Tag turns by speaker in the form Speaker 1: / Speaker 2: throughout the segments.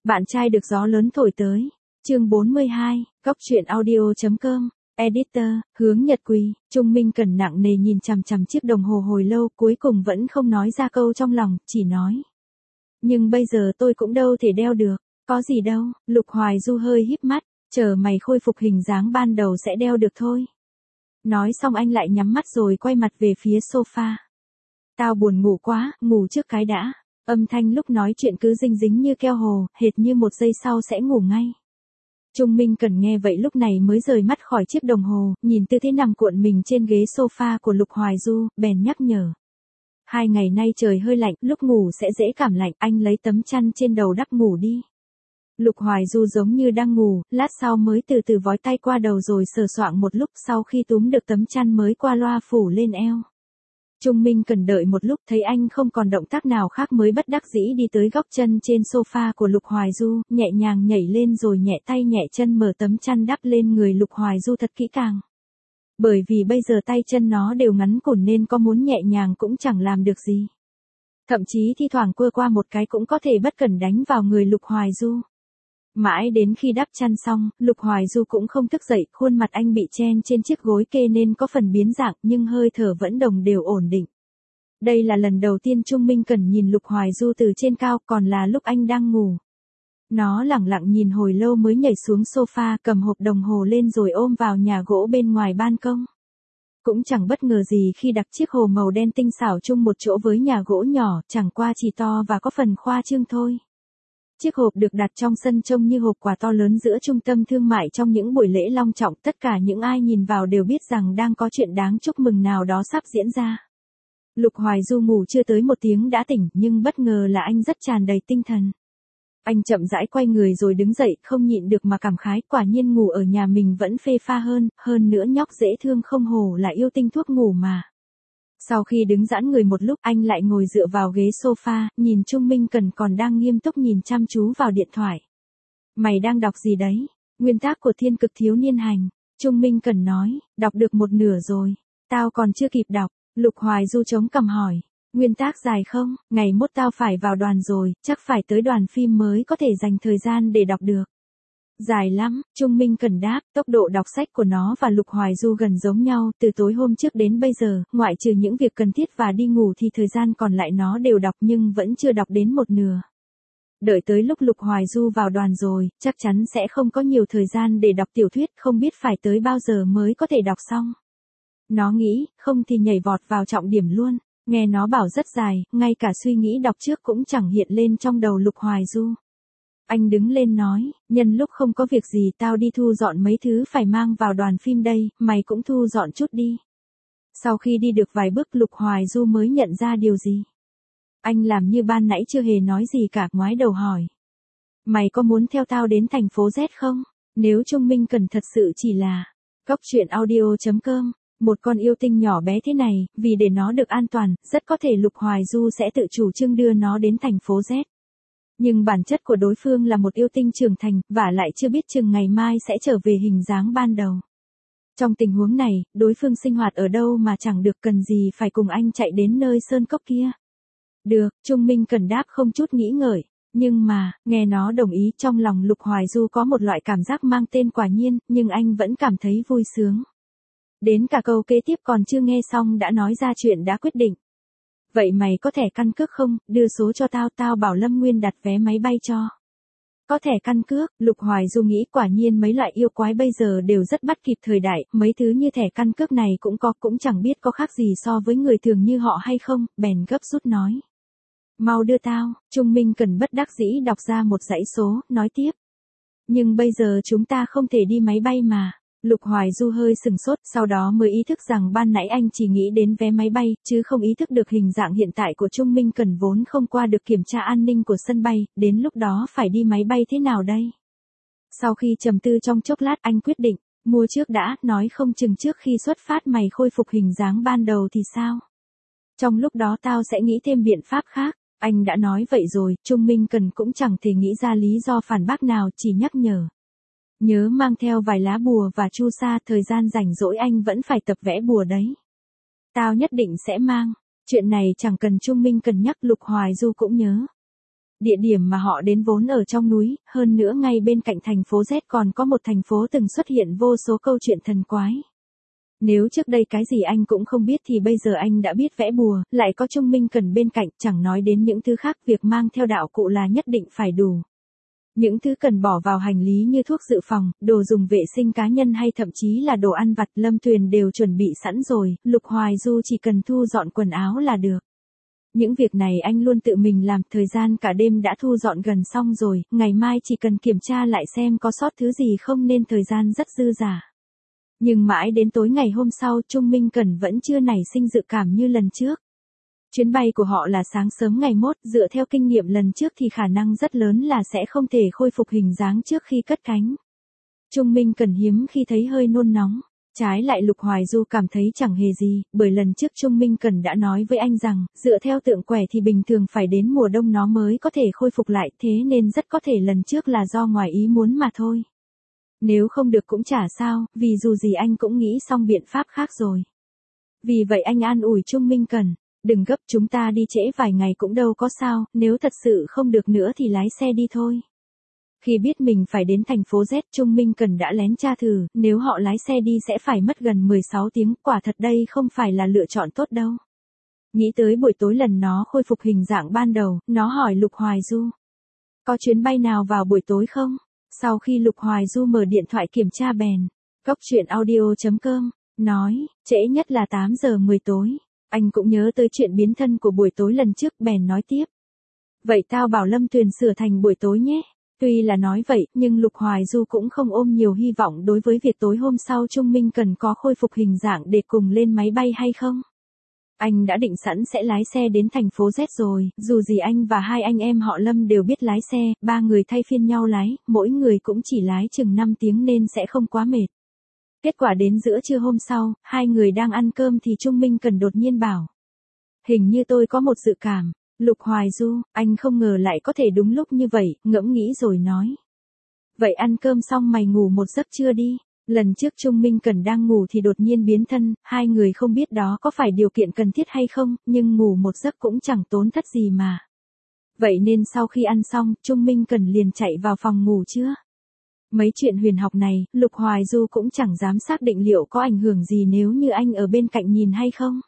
Speaker 1: Bạn trai được gió lớn thổi tới. Chương 42, Góc truyện audio.com. Editor, Hướng Nhật Quỳ. Trung Minh Cẩn nặng nề nhìn chằm chằm chiếc đồng hồ hồi lâu, cuối cùng vẫn không nói ra câu trong lòng, chỉ nói. Nhưng bây giờ tôi cũng đâu thể đeo được. Có gì đâu, Lục Hoài Du hơi híp mắt, chờ mày khôi phục hình dáng ban đầu sẽ đeo được thôi. Nói xong anh lại nhắm mắt rồi quay mặt về phía sofa. Tao buồn ngủ quá, ngủ trước cái đã. Âm thanh lúc nói chuyện cứ dính dính như keo hồ, hệt như một giây sau sẽ ngủ ngay. Trung Minh Cẩn nghe vậy lúc này mới rời mắt khỏi chiếc đồng hồ, nhìn tư thế nằm cuộn mình trên ghế sofa của Lục Hoài Du, bèn nhắc nhở. 2 ngày nay trời hơi lạnh, lúc ngủ sẽ dễ cảm lạnh, anh lấy tấm chăn trên đầu đắp ngủ đi. Lục Hoài Du giống như đang ngủ, lát sau mới từ từ vói tay qua đầu rồi sờ soạng một lúc, sau khi túm được tấm chăn mới qua loa phủ lên eo. Trung Minh Cẩn đợi một lúc thấy anh không còn động tác nào khác mới bất đắc dĩ đi tới góc chân trên sofa của Lục Hoài Du, nhẹ nhàng nhảy lên rồi nhẹ tay nhẹ chân mở tấm chăn đắp lên người Lục Hoài Du thật kỹ càng. Bởi vì bây giờ tay chân nó đều ngắn cùn nên có muốn nhẹ nhàng cũng chẳng làm được gì. Thậm chí thi thoảng quơ qua một cái cũng có thể bất cẩn đánh vào người Lục Hoài Du. Mãi đến khi đắp chăn xong, Lục Hoài Du cũng không thức dậy, khuôn mặt anh bị chen trên chiếc gối kê nên có phần biến dạng nhưng hơi thở vẫn đồng đều ổn định. Đây là lần đầu tiên Trung Minh Cẩn nhìn Lục Hoài Du từ trên cao, còn là lúc anh đang ngủ. Nó lẳng lặng nhìn hồi lâu mới nhảy xuống sofa, cầm hộp đồng hồ lên rồi ôm vào nhà gỗ bên ngoài ban công. Cũng chẳng bất ngờ gì khi đặt chiếc hồ màu đen tinh xảo chung một chỗ với nhà gỗ nhỏ, chẳng qua chỉ to và có phần khoa trương thôi. Chiếc hộp được đặt trong sân trông như hộp quà to lớn giữa trung tâm thương mại trong những buổi lễ long trọng, tất cả những ai nhìn vào đều biết rằng đang có chuyện đáng chúc mừng nào đó sắp diễn ra. Lục Hoài Du ngủ chưa tới 1 tiếng đã tỉnh, nhưng bất ngờ là anh rất tràn đầy tinh thần. Anh chậm rãi quay người rồi đứng dậy, không nhịn được mà cảm khái, quả nhiên ngủ ở nhà mình vẫn phê pha hơn nữa nhóc dễ thương không hổ là yêu tinh thuốc ngủ mà. Sau khi đứng giãn người một lúc, anh lại ngồi dựa vào ghế sofa, nhìn Trung Minh Cẩn còn đang nghiêm túc nhìn chăm chú vào điện thoại. Mày đang đọc gì đấy? Nguyên tắc của Thiên Cực Thiếu Niên Hành. Trung Minh Cẩn nói, đọc được một nửa rồi. Tao còn chưa kịp đọc. Lục Hoài Du chống cằm hỏi. Nguyên tắc dài không? Ngày mốt tao phải vào đoàn rồi, chắc phải tới đoàn phim mới có thể dành thời gian để đọc được. Dài lắm, Trung Minh Cẩn đáp, tốc độ đọc sách của nó và Lục Hoài Du gần giống nhau, từ tối hôm trước đến bây giờ, ngoại trừ những việc cần thiết và đi ngủ thì thời gian còn lại nó đều đọc nhưng vẫn chưa đọc đến một nửa. Đợi tới lúc Lục Hoài Du vào đoàn rồi, chắc chắn sẽ không có nhiều thời gian để đọc tiểu thuyết, không biết phải tới bao giờ mới có thể đọc xong. Nó nghĩ, không thì nhảy vọt vào trọng điểm luôn, nghe nó bảo rất dài, ngay cả suy nghĩ đọc trước cũng chẳng hiện lên trong đầu Lục Hoài Du. Anh đứng lên nói, nhân lúc không có việc gì tao đi thu dọn mấy thứ phải mang vào đoàn phim đây, mày cũng thu dọn chút đi. Sau khi đi được vài bước Lục Hoài Du mới nhận ra điều gì. Anh làm như ban nãy chưa hề nói gì cả, ngoái đầu hỏi. Mày có muốn theo tao đến thành phố Z không? Nếu Trung Minh Cẩn thật sự chỉ là Góc truyện audio.com, một con yêu tinh nhỏ bé thế này, vì để nó được an toàn, rất có thể Lục Hoài Du sẽ tự chủ trương đưa nó đến thành phố Z. Nhưng bản chất của đối phương là một yêu tinh trưởng thành, và lại chưa biết chừng ngày mai sẽ trở về hình dáng ban đầu. Trong tình huống này, đối phương sinh hoạt ở đâu mà chẳng được, cần gì phải cùng anh chạy đến nơi sơn cốc kia. Được, Trung Minh Cẩn đáp không chút nghĩ ngợi. Nhưng mà, nghe nó đồng ý, trong lòng Lục Hoài Du có một loại cảm giác mang tên quả nhiên, nhưng anh vẫn cảm thấy vui sướng. Đến cả câu kế tiếp còn chưa nghe xong đã nói ra chuyện đã quyết định. Vậy mày có thẻ căn cước không, đưa số cho tao, tao bảo Lâm Nguyên đặt vé máy bay cho. Có thẻ căn cước, Lục Hoài Du nghĩ quả nhiên mấy loại yêu quái bây giờ đều rất bắt kịp thời đại, mấy thứ như thẻ căn cước này cũng có, cũng chẳng biết có khác gì so với người thường như họ hay không, bèn gấp rút nói. Mau đưa tao, Trung Minh Cẩn bất đắc dĩ đọc ra một dãy số, nói tiếp. Nhưng bây giờ chúng ta không thể đi máy bay mà. Lục Hoài Du hơi sừng sốt, sau đó mới ý thức rằng ban nãy anh chỉ nghĩ đến vé máy bay, chứ không ý thức được hình dạng hiện tại của Trung Minh Cẩn vốn không qua được kiểm tra an ninh của sân bay, đến lúc đó phải đi máy bay thế nào đây? Sau khi trầm tư trong chốc lát anh quyết định, mua trước đã, nói không chừng trước khi xuất phát mày khôi phục hình dáng ban đầu thì sao? Trong lúc đó tao sẽ nghĩ thêm biện pháp khác. Anh đã nói vậy rồi, Trung Minh Cẩn cũng chẳng thể nghĩ ra lý do phản bác nào, chỉ nhắc nhở. Nhớ mang theo vài lá bùa và chu sa, thời gian rảnh rỗi anh vẫn phải tập vẽ bùa đấy. Tao nhất định sẽ mang. Chuyện này chẳng cần Trung Minh Cẩn nhắc, Lục Hoài Du cũng nhớ. Địa điểm mà họ đến vốn ở trong núi, hơn nữa ngay bên cạnh thành phố Z còn có một thành phố từng xuất hiện vô số câu chuyện thần quái. Nếu trước đây cái gì anh cũng không biết thì bây giờ anh đã biết vẽ bùa, lại có Trung Minh Cần bên cạnh, chẳng nói đến những thứ khác, việc mang theo đạo cụ là nhất định phải đủ. Những thứ cần bỏ vào hành lý như thuốc dự phòng, đồ dùng vệ sinh cá nhân hay thậm chí là đồ ăn vặt, Lâm Tuyền đều chuẩn bị sẵn rồi, Lục Hoài Du chỉ cần thu dọn quần áo là được. Những việc này anh luôn tự mình làm, thời gian cả đêm đã thu dọn gần xong rồi, ngày mai chỉ cần kiểm tra lại xem có sót thứ gì không nên thời gian rất dư dả. Nhưng mãi đến tối ngày hôm sau, Trung Minh Cần vẫn chưa nảy sinh dự cảm như lần trước. Chuyến bay của họ là sáng sớm ngày mốt, dựa theo kinh nghiệm lần trước thì khả năng rất lớn là sẽ không thể khôi phục hình dáng trước khi cất cánh. Trung Minh Cần hiếm khi thấy hơi nôn nóng. Trái lại Lục Hoài Du cảm thấy chẳng hề gì, bởi lần trước Trung Minh Cần đã nói với anh rằng, dựa theo tượng quẻ thì bình thường phải đến mùa đông nó mới có thể khôi phục lại, thế nên rất có thể lần trước là do ngoài ý muốn mà thôi. Nếu không được cũng chả sao, vì dù gì anh cũng nghĩ xong biện pháp khác rồi. Vì vậy anh an ủi Trung Minh Cần, đừng gấp, chúng ta đi trễ vài ngày cũng đâu có sao, nếu thật sự không được nữa thì lái xe đi thôi. Khi biết mình phải đến thành phố Z, Trung Minh Cần đã lén tra thử, nếu họ lái xe đi sẽ phải mất gần 16 tiếng, quả thật đây không phải là lựa chọn tốt đâu. Nghĩ tới buổi tối lần nó khôi phục hình dạng ban đầu, nó hỏi Lục Hoài Du. Có chuyến bay nào vào buổi tối không? Sau khi Lục Hoài Du mở điện thoại kiểm tra bèn, Cóc Truyện Audio.com, nói, trễ nhất là 8 giờ 10 tối. Anh cũng nhớ tới chuyện biến thân của buổi tối lần trước, bèn nói tiếp. Vậy tao bảo Lâm Tuyền sửa thành buổi tối nhé. Tuy là nói vậy, nhưng Lục Hoài Du cũng không ôm nhiều hy vọng đối với việc tối hôm sau Trung Minh Cần có khôi phục hình dạng để cùng lên máy bay hay không. Anh đã định sẵn sẽ lái xe đến thành phố Z rồi, dù gì anh và hai anh em họ Lâm đều biết lái xe, ba người thay phiên nhau lái, mỗi người cũng chỉ lái chừng 5 tiếng nên sẽ không quá mệt. Kết quả đến giữa trưa hôm sau, hai người đang ăn cơm thì Trung Minh Cần đột nhiên bảo. Hình như tôi có một dự cảm. Lục Hoài Du, anh không ngờ lại có thể đúng lúc như vậy, ngẫm nghĩ rồi nói. Vậy ăn cơm xong mày ngủ một giấc chưa đi? Lần trước Trung Minh Cần đang ngủ thì đột nhiên biến thân, hai người không biết đó có phải điều kiện cần thiết hay không, nhưng ngủ một giấc cũng chẳng tốn thất gì mà. Vậy nên sau khi ăn xong, Trung Minh Cần liền chạy vào phòng ngủ chưa? Mấy chuyện huyền học này, Lục Hoài Du cũng chẳng dám xác định liệu có ảnh hưởng gì nếu như anh ở bên cạnh nhìn hay không.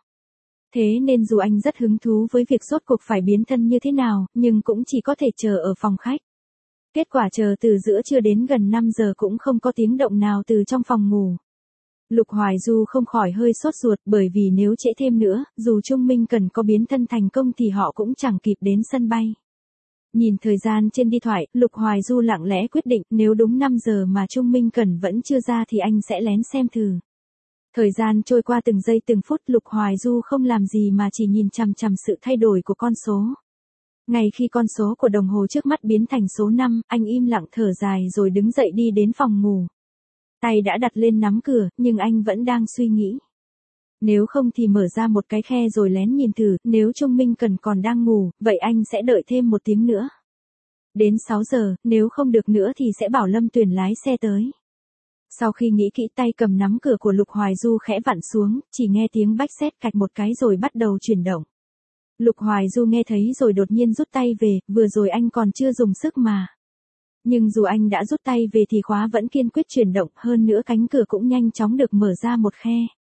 Speaker 1: Thế nên dù anh rất hứng thú với việc rốt cuộc phải biến thân như thế nào, nhưng cũng chỉ có thể chờ ở phòng khách. Kết quả chờ từ giữa trưa đến gần 5 giờ cũng không có tiếng động nào từ trong phòng ngủ. Lục Hoài Du không khỏi hơi sốt ruột, bởi vì nếu trễ thêm nữa, dù Trung Minh Cần có biến thân thành công thì họ cũng chẳng kịp đến sân bay. Nhìn thời gian trên điện thoại, Lục Hoài Du lặng lẽ quyết định nếu đúng 5 giờ mà Trung Minh Cần vẫn chưa ra thì anh sẽ lén xem thử. Thời gian trôi qua từng giây từng phút, Lục Hoài Du không làm gì mà chỉ nhìn chằm chằm sự thay đổi của con số. Ngay khi con số của đồng hồ trước mắt biến thành số 5, anh im lặng thở dài rồi đứng dậy đi đến phòng ngủ. Tay đã đặt lên nắm cửa, nhưng anh vẫn đang suy nghĩ. Nếu không thì mở ra một cái khe rồi lén nhìn thử, nếu Trung Minh Cần còn đang ngủ, vậy anh sẽ đợi thêm 1 tiếng nữa. Đến 6 giờ, nếu không được nữa thì sẽ bảo Lâm Tuyền lái xe tới. Sau khi nghĩ kỹ, tay cầm nắm cửa của Lục Hoài Du khẽ vặn xuống, chỉ nghe tiếng bách xét cạch một cái rồi bắt đầu chuyển động. Lục Hoài Du nghe thấy rồi đột nhiên rút tay về, vừa rồi anh còn chưa dùng sức mà. Nhưng dù anh đã rút tay về thì khóa vẫn kiên quyết chuyển động, hơn nữa cánh cửa cũng nhanh chóng được mở ra một khe.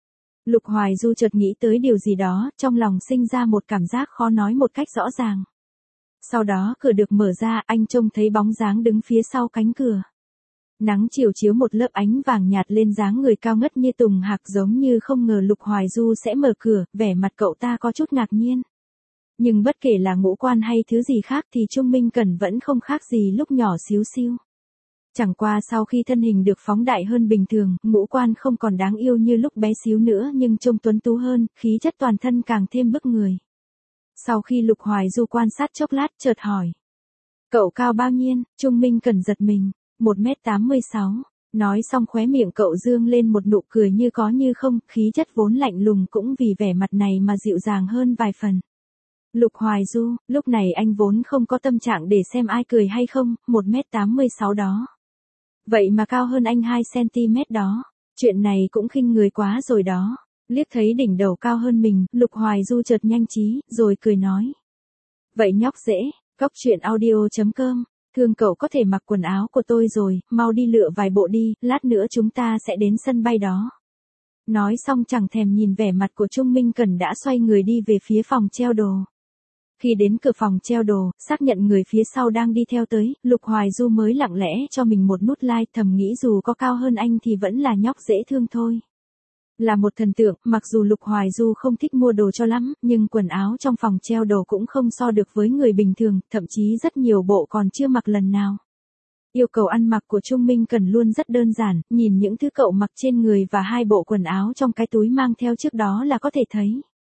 Speaker 1: Lục Hoài Du chợt nghĩ tới điều gì đó, trong lòng sinh ra một cảm giác khó nói một cách rõ ràng. Sau đó cửa được mở ra, anh trông thấy bóng dáng đứng phía sau cánh cửa. Nắng chiều chiếu một lớp ánh vàng nhạt lên dáng người cao ngất như tùng hạc, giống như không ngờ Lục Hoài Du sẽ mở cửa, vẻ mặt cậu ta có chút ngạc nhiên. Nhưng bất kể là ngũ quan hay thứ gì khác thì Trung Minh Cần vẫn không khác gì lúc nhỏ xíu xiu. Chẳng qua sau khi thân hình được phóng đại hơn bình thường, ngũ quan không còn đáng yêu như lúc bé xíu nữa nhưng trông tuấn tú hơn, khí chất toàn thân càng thêm bức người. Sau khi Lục Hoài Du quan sát chốc lát chợt hỏi. Cậu cao bao nhiêu? Trung Minh Cần giật mình. 1m86. Nói xong khóe miệng cậu dương lên một nụ cười như có như không, khí chất vốn lạnh lùng cũng vì vẻ mặt này mà dịu dàng hơn vài phần. Lục Hoài Du, lúc này anh vốn không có tâm trạng để xem ai cười hay không, 1m86 đó. Vậy mà cao hơn anh 2cm đó. Chuyện này cũng khinh người quá rồi đó. Liếc thấy đỉnh đầu cao hơn mình, Lục Hoài Du chợt nhanh trí, rồi cười nói. Vậy nhóc dễ, Cóc truyện audio.com, thương cậu có thể mặc quần áo của tôi rồi, mau đi lựa vài bộ đi, lát nữa chúng ta sẽ đến sân bay đó. Nói xong chẳng thèm nhìn vẻ mặt của Trung Minh Cẩn đã xoay người đi về phía phòng treo đồ. Khi đến cửa phòng treo đồ, xác nhận người phía sau đang đi theo tới, Lục Hoài Du mới lặng lẽ cho mình một nút like, thầm nghĩ dù có cao hơn anh thì vẫn là nhóc dễ thương thôi. Là một thần tượng, mặc dù Lục Hoài Du không thích mua đồ cho lắm, nhưng quần áo trong phòng treo đồ cũng không so được với người bình thường, thậm chí rất nhiều bộ còn chưa mặc lần nào. Yêu cầu ăn mặc của Trung Minh Cẩn luôn rất đơn giản, nhìn những thứ cậu mặc trên người và 2 bộ quần áo trong cái túi mang theo trước đó là có thể thấy.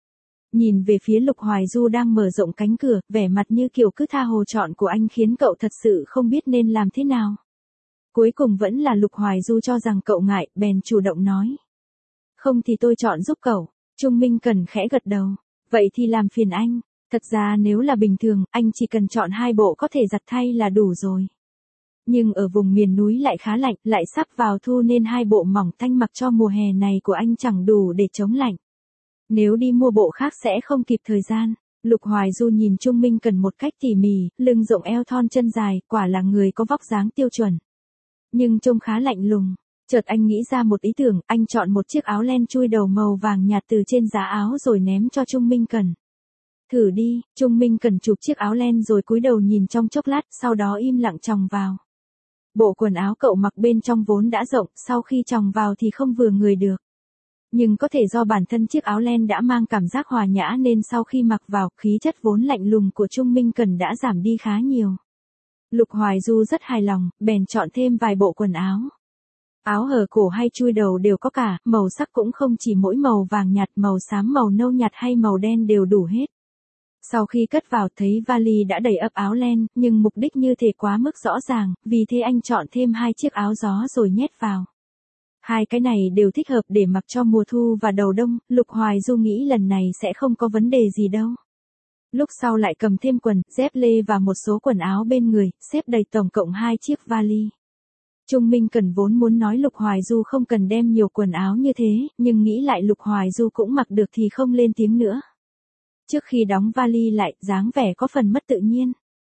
Speaker 1: Nhìn về phía Lục Hoài Du đang mở rộng cánh cửa, vẻ mặt như kiểu cứ tha hồ chọn của anh khiến cậu thật sự không biết nên làm thế nào. Cuối cùng vẫn là Lục Hoài Du cho rằng cậu ngại, bèn chủ động nói. Không thì tôi chọn giúp cậu. Trung Minh Cẩn khẽ gật đầu. Vậy thì làm phiền anh. Thật ra nếu là bình thường, anh chỉ cần chọn 2 bộ có thể giặt thay là đủ rồi. Nhưng ở vùng miền núi lại khá lạnh, lại sắp vào thu nên 2 bộ mỏng tanh mặc cho mùa hè này của anh chẳng đủ để chống lạnh. Nếu đi mua bộ khác sẽ không kịp thời gian. Lục Hoài Du nhìn Trung Minh Cẩn một cách tỉ mỉ, lưng rộng eo thon chân dài, quả là người có vóc dáng tiêu chuẩn. Nhưng trông khá lạnh lùng. Chợt anh nghĩ ra một ý tưởng, anh chọn một chiếc áo len chui đầu màu vàng nhạt từ trên giá áo rồi ném cho Trung Minh Cẩn. Thử đi, Trung Minh Cẩn chụp chiếc áo len rồi cúi đầu nhìn trong chốc lát, sau đó im lặng chòng vào. Bộ quần áo cậu mặc bên trong vốn đã rộng, sau khi chòng vào thì không vừa người được. Nhưng có thể do bản thân chiếc áo len đã mang cảm giác hòa nhã nên sau khi mặc vào, khí chất vốn lạnh lùng của Trung Minh Cẩn đã giảm đi khá nhiều. Lục Hoài Du rất hài lòng, bèn chọn thêm vài bộ quần áo. Áo hở cổ hay chui đầu đều có cả, màu sắc cũng không chỉ mỗi màu vàng nhạt, màu xám, màu nâu nhạt hay màu đen đều đủ hết. Sau khi cất vào thấy vali đã đầy ắp áo len, nhưng mục đích như thế quá mức rõ ràng, vì thế anh chọn thêm 2 chiếc áo gió rồi nhét vào. 2 cái này đều thích hợp để mặc cho mùa thu và đầu đông, Lục Hoài Du nghĩ lần này sẽ không có vấn đề gì đâu. Lúc sau lại cầm thêm quần, dép lê và một số quần áo bên người, xếp đầy tổng cộng 2 chiếc vali. Trung Minh Cẩn vốn muốn nói Lục Hoài Du không cần đem nhiều quần áo như thế, nhưng nghĩ lại Lục Hoài Du cũng mặc được thì không lên tiếng nữa. Trước khi đóng vali lại, dáng vẻ có phần mất tự nhiên.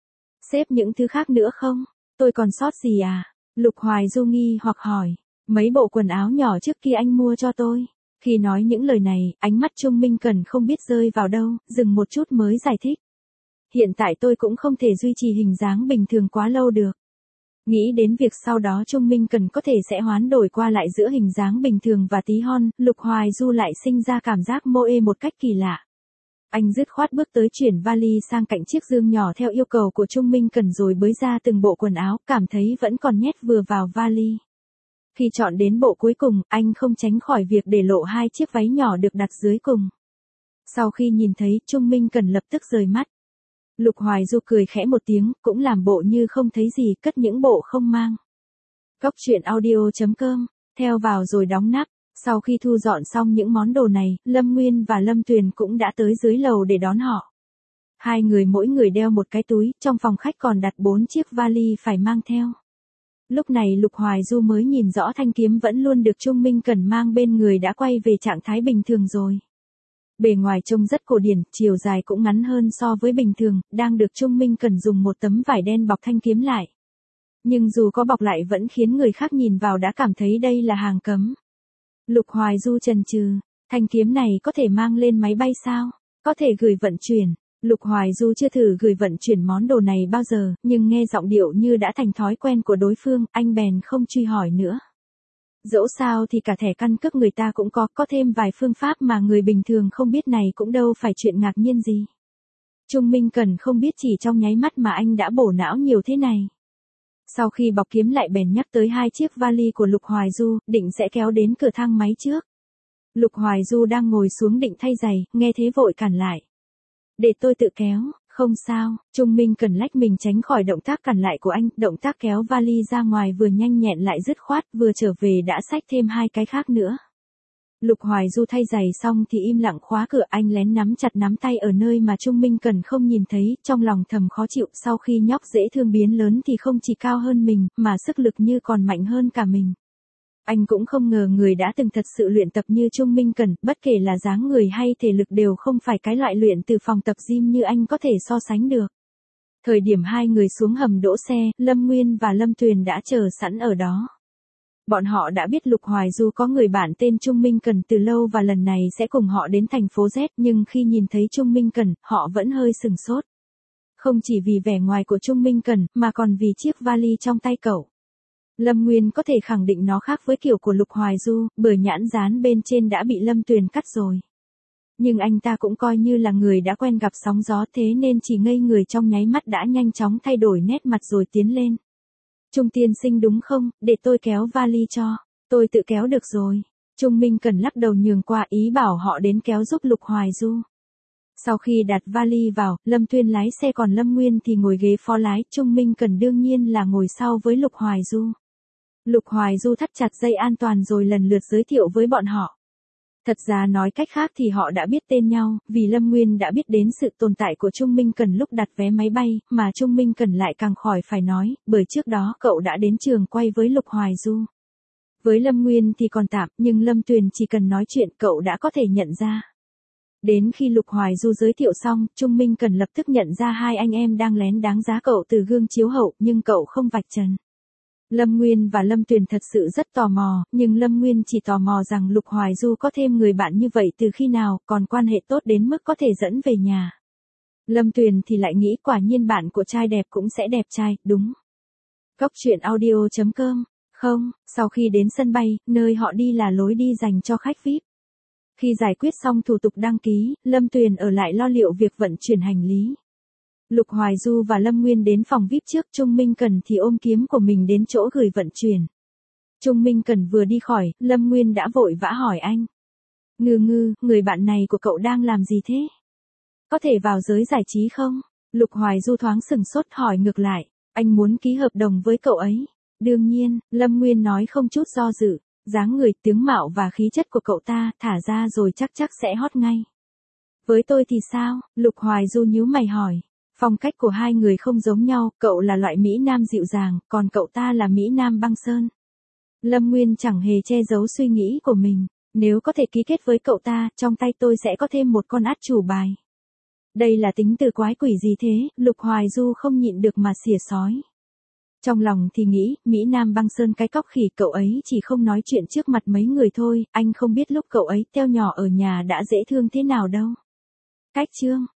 Speaker 1: Xếp những thứ khác nữa không? Tôi còn sót gì à? Lục Hoài Du nghi hoặc hỏi. Mấy bộ quần áo nhỏ trước kia anh mua cho tôi. Khi nói những lời này, ánh mắt Trung Minh Cẩn không biết rơi vào đâu, dừng một chút mới giải thích. Hiện tại tôi cũng không thể duy trì hình dáng bình thường quá lâu được. Nghĩ đến việc sau đó Trung Minh Cẩn có thể sẽ hoán đổi qua lại giữa hình dáng bình thường và tí hon, Lục Hoài Du lại sinh ra cảm giác mô ê một cách kỳ lạ. Anh dứt khoát bước tới chuyển vali sang cạnh chiếc giường nhỏ theo yêu cầu của Trung Minh Cẩn rồi bới ra từng bộ quần áo, cảm thấy vẫn còn nhét vừa vào vali. Khi chọn đến bộ cuối cùng, anh không tránh khỏi việc để lộ 2 chiếc váy nhỏ được đặt dưới cùng. Sau khi nhìn thấy, Trung Minh Cẩn lập tức rời mắt. Lục Hoài Du cười khẽ một tiếng, cũng làm bộ như không thấy gì, cất những bộ không mang. Cóc truyện audio.com, theo vào rồi đóng nắp. Sau khi thu dọn xong những món đồ này, Lâm Nguyên và Lâm Tuyền cũng đã tới dưới lầu để đón họ. 2 người mỗi người đeo một cái túi, trong phòng khách còn đặt 4 chiếc vali phải mang theo. Lúc này Lục Hoài Du mới nhìn rõ thanh kiếm vẫn luôn được Trung Minh Cẩn mang bên người đã quay về trạng thái bình thường rồi. Bề ngoài trông rất cổ điển, chiều dài cũng ngắn hơn so với bình thường, đang được Trung Minh Cẩn dùng một tấm vải đen bọc thanh kiếm lại. Nhưng dù có bọc lại vẫn khiến người khác nhìn vào đã cảm thấy đây là hàng cấm. Lục Hoài Du chần chừ, thanh kiếm này có thể mang lên máy bay sao? Có thể gửi vận chuyển. Lục Hoài Du chưa thử gửi vận chuyển món đồ này bao giờ, nhưng nghe giọng điệu như đã thành thói quen của đối phương, anh bèn không truy hỏi nữa. Dẫu sao thì cả thẻ căn cước người ta cũng có thêm vài phương pháp mà người bình thường không biết này cũng đâu phải chuyện ngạc nhiên gì. Trung Minh Cẩn không biết chỉ trong nháy mắt mà anh đã bổ não nhiều thế này. Sau khi bọc kiếm lại bèn nhắc tới 2 chiếc vali của Lục Hoài Du, định sẽ kéo đến cửa thang máy trước. Lục Hoài Du đang ngồi xuống định thay giày, nghe thế vội cản lại. Để tôi tự kéo, không sao. Trung Minh Cẩn lách mình tránh khỏi động tác cản lại của anh, động tác kéo vali ra ngoài vừa nhanh nhẹn lại dứt khoát, vừa trở về đã xách thêm 2 cái khác nữa. Lục Hoài Du thay giày xong thì im lặng khóa cửa, anh lén nắm chặt nắm tay ở nơi mà Trung Minh Cẩn không nhìn thấy, trong lòng thầm khó chịu, sau khi nhóc dễ thương biến lớn thì không chỉ cao hơn mình, mà sức lực như còn mạnh hơn cả mình. Anh cũng không ngờ người đã từng thật sự luyện tập như Trung Minh Cẩn, bất kể là dáng người hay thể lực đều không phải cái loại luyện từ phòng tập gym như anh có thể so sánh được. Thời điểm hai người xuống hầm đỗ xe, Lâm Nguyên và Lâm Tuyền đã chờ sẵn ở đó. Bọn họ đã biết Lục Hoài Du có người bạn tên Trung Minh Cần từ lâu và lần này sẽ cùng họ đến thành phố Z, nhưng khi nhìn thấy Trung Minh Cần, họ vẫn hơi sừng sốt. Không chỉ vì vẻ ngoài của Trung Minh Cần, mà còn vì chiếc vali trong tay cậu. Lâm Nguyên có thể khẳng định nó khác với kiểu của Lục Hoài Du, bởi nhãn dán bên trên đã bị Lâm Tuyền cắt rồi. Nhưng anh ta cũng coi như là người đã quen gặp sóng gió, thế nên chỉ ngây người trong nháy mắt đã nhanh chóng thay đổi nét mặt rồi tiến lên. Trung tiên sinh đúng không, để tôi kéo vali cho. Tôi tự kéo được rồi. Trung Minh Cần lắc đầu nhường qua, ý bảo họ đến kéo giúp Lục Hoài Du. Sau khi đặt vali vào, Lâm Tuyền lái xe còn Lâm Nguyên thì ngồi ghế phó lái, Trung Minh Cần đương nhiên là ngồi sau với Lục Hoài Du. Lục Hoài Du thắt chặt dây an toàn rồi lần lượt giới thiệu với bọn họ. Thật ra nói cách khác thì họ đã biết tên nhau, vì Lâm Nguyên đã biết đến sự tồn tại của Trung Minh Cần lúc đặt vé máy bay, mà Trung Minh Cần lại càng khỏi phải nói, bởi trước đó cậu đã đến trường quay với Lục Hoài Du. Với Lâm Nguyên thì còn tạm, nhưng Lâm Tuyền chỉ cần nói chuyện cậu đã có thể nhận ra. Đến khi Lục Hoài Du giới thiệu xong, Trung Minh Cần lập tức nhận ra hai anh em đang lén đáng giá cậu từ gương chiếu hậu, nhưng cậu không vạch trần. Lâm Nguyên và Lâm Tuyền thật sự rất tò mò, nhưng Lâm Nguyên chỉ tò mò rằng Lục Hoài Du có thêm người bạn như vậy từ khi nào, còn quan hệ tốt đến mức có thể dẫn về nhà. Lâm Tuyền thì lại nghĩ quả nhiên bạn của trai đẹp cũng sẽ đẹp trai, đúng. Cốc truyện audio.com. Không, sau khi đến sân bay, nơi họ đi là lối đi dành cho khách VIP. Khi giải quyết xong thủ tục đăng ký, Lâm Tuyền ở lại lo liệu việc vận chuyển hành lý. Lục Hoài Du và Lâm Nguyên đến phòng VIP trước, Trung Minh Cần thì ôm kiếm của mình đến chỗ gửi vận chuyển. Trung Minh Cần vừa đi khỏi, Lâm Nguyên đã vội vã hỏi anh. Ngư, người bạn này của cậu đang làm gì thế? Có thể vào giới giải trí không? Lục Hoài Du thoáng sừng sốt hỏi ngược lại, anh muốn ký hợp đồng với cậu ấy. Đương nhiên, Lâm Nguyên nói không chút do dự, dáng người, tướng mạo và khí chất của cậu ta thả ra rồi chắc sẽ hot ngay. Với tôi thì sao? Lục Hoài Du nhíu mày hỏi. Phong cách của hai người không giống nhau, cậu là loại Mỹ Nam dịu dàng, còn cậu ta là Mỹ Nam băng sơn. Lâm Nguyên chẳng hề che giấu suy nghĩ của mình, nếu có thể ký kết với cậu ta, trong tay tôi sẽ có thêm một con át chủ bài. Đây là tính từ quái quỷ gì thế, Lục Hoài Du không nhịn được mà xỉa xói. Trong lòng thì nghĩ, Mỹ Nam băng sơn cái cóc khỉ, cậu ấy chỉ không nói chuyện trước mặt mấy người thôi, anh không biết lúc cậu ấy teo nhỏ ở nhà đã dễ thương thế nào đâu. Cách chương